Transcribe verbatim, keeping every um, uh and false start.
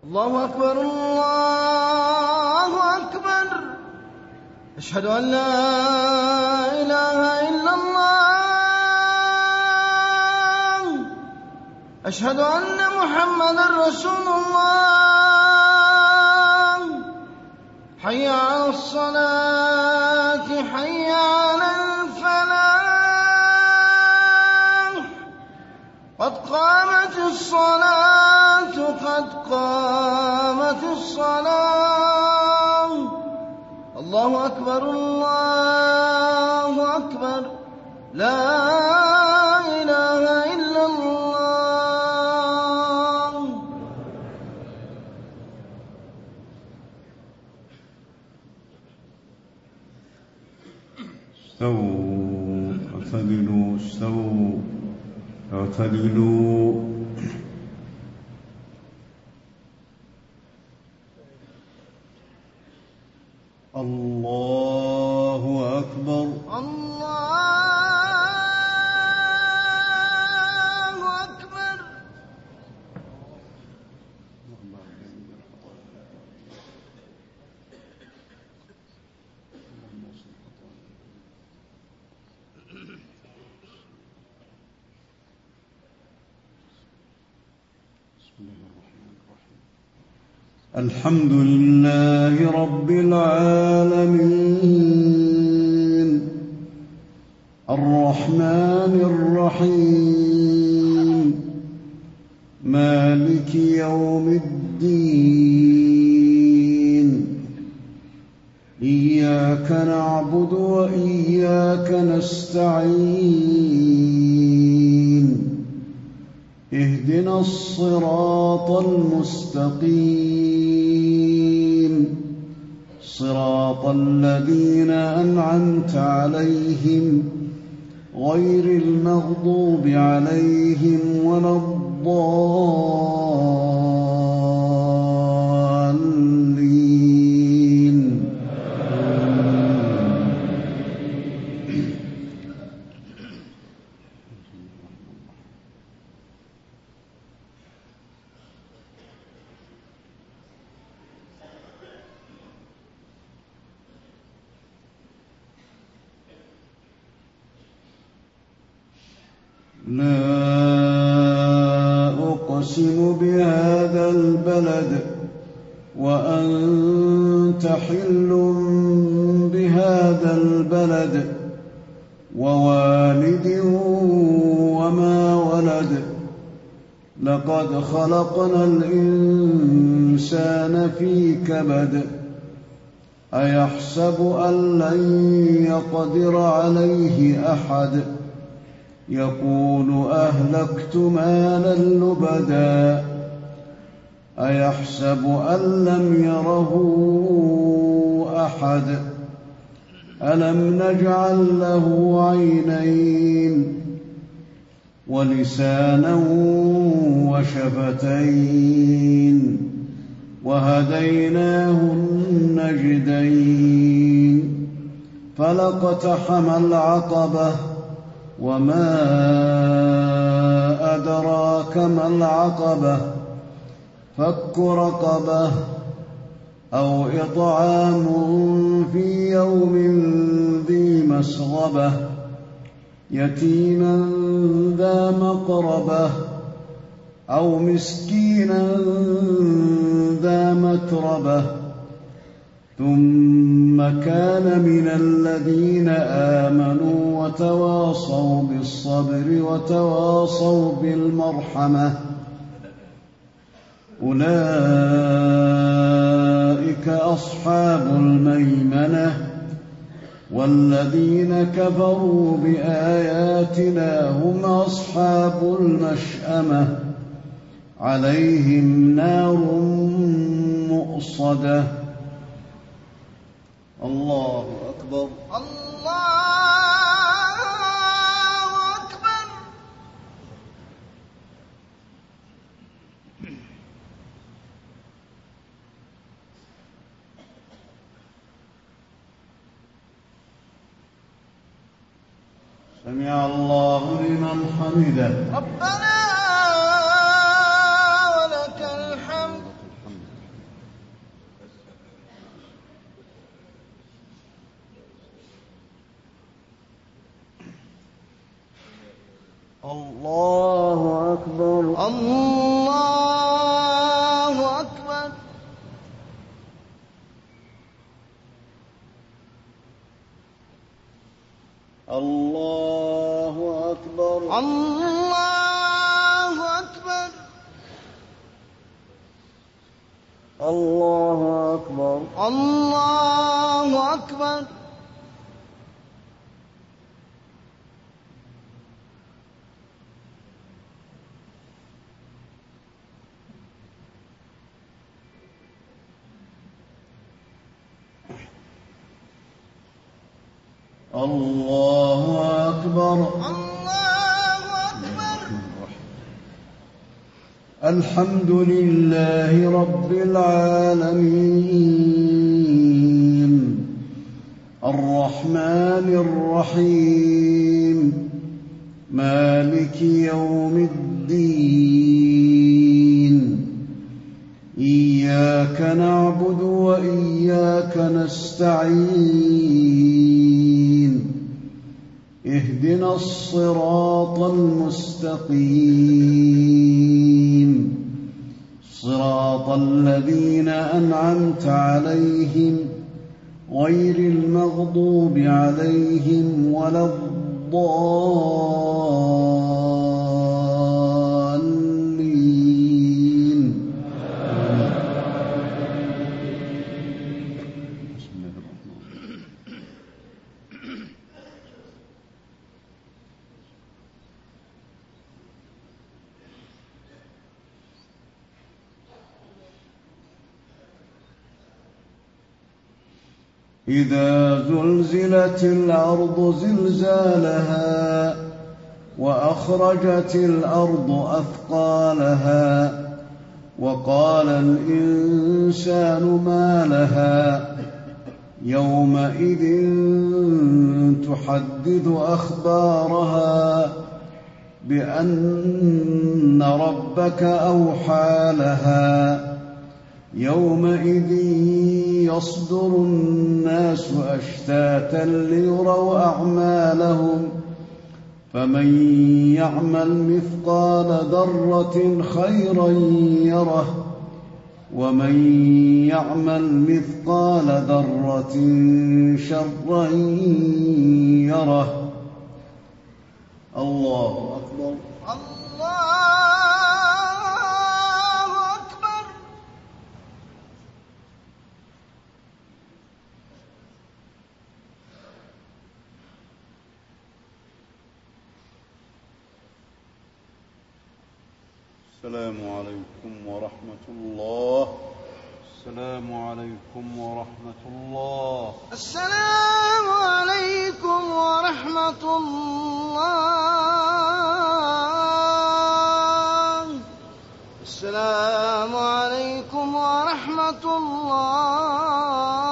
الله أكبر الله أكبر. أشهد أن لا إله إلا الله. أشهد أن محمدًا رسول الله. حي على الصلاة حي على الفلاح. قد قامت الصلاة قد قامت الصلاة. الله أكبر الله أكبر. لا إله إلا الله. استووا اعتدلوا استووا اعتدلوا. الله أكبر الله أكبر. الحمد لله رب العالمين الرحمن الرحيم مالك يوم الدين. إياك نعبد وإياك نستعين. اهدنا الصراط المستقيم صراط الذين أنعمت عليهم غير المغضوب عليهم ولا الضالين. لا أقسم بهذا البلد وأنت حل بهذا البلد ووالد وما ولد. لقد خلقنا الإنسان في كبد. أيحسب أن لن يقدر عليه أحد. يقول أهلكت مالا لبدا. أيحسب أن لم يره أحد. ألم نجعل له عينين ولسانا وشفتين وهديناه النجدين. فلاقتحم العقبة وما أدراك ما العقبة. فك رقبة أو إطعام في يوم ذي مسغبة يتيما ذا مقربة أو مسكينا ذا متربة. ثم كان من الذين آمنوا وتواصوا بالصبر وتواصوا بالمرحمة. أولئك أصحاب الميمنة. والذين كفروا بآياتنا هم أصحاب المشأمة. عليهم نار مؤصدة. الله أكبر الله أكبر. سمع الله لمن حمده. ربنا ولك الحمد. الله أكبر الله أكبر الله أكبر الله أكبر الله أكبر الله أكبر الله أكبر الله أكبر الحمد لله رب العالمين الرحمن الرحيم مالك يوم الدين إياك نعبد وإياك نستعين اهدنا الصراط المستقيم صراط الذين أنعمت عليهم غير المغضوب عليهم ولا الضالين. بسم الله الرحمن الرحيم. إذا زلزلت الأرض زلزالها وأخرجت الأرض أثقالها وقال الإنسان ما لها يومئذ تحدث أخبارها بأن ربك أوحى لها يومئذ يصدر الناس أشتاتا ليروا أعمالهم فمن يعمل مثقال ذرة خيرا يره ومن يعمل مثقال ذرة شرا يره. الله أكبر الله أكبر السلام عليكم ورحمة الله. السلام عليكم ورحمة الله. السلام عليكم ورحمة الله. السلام عليكم ورحمة الله.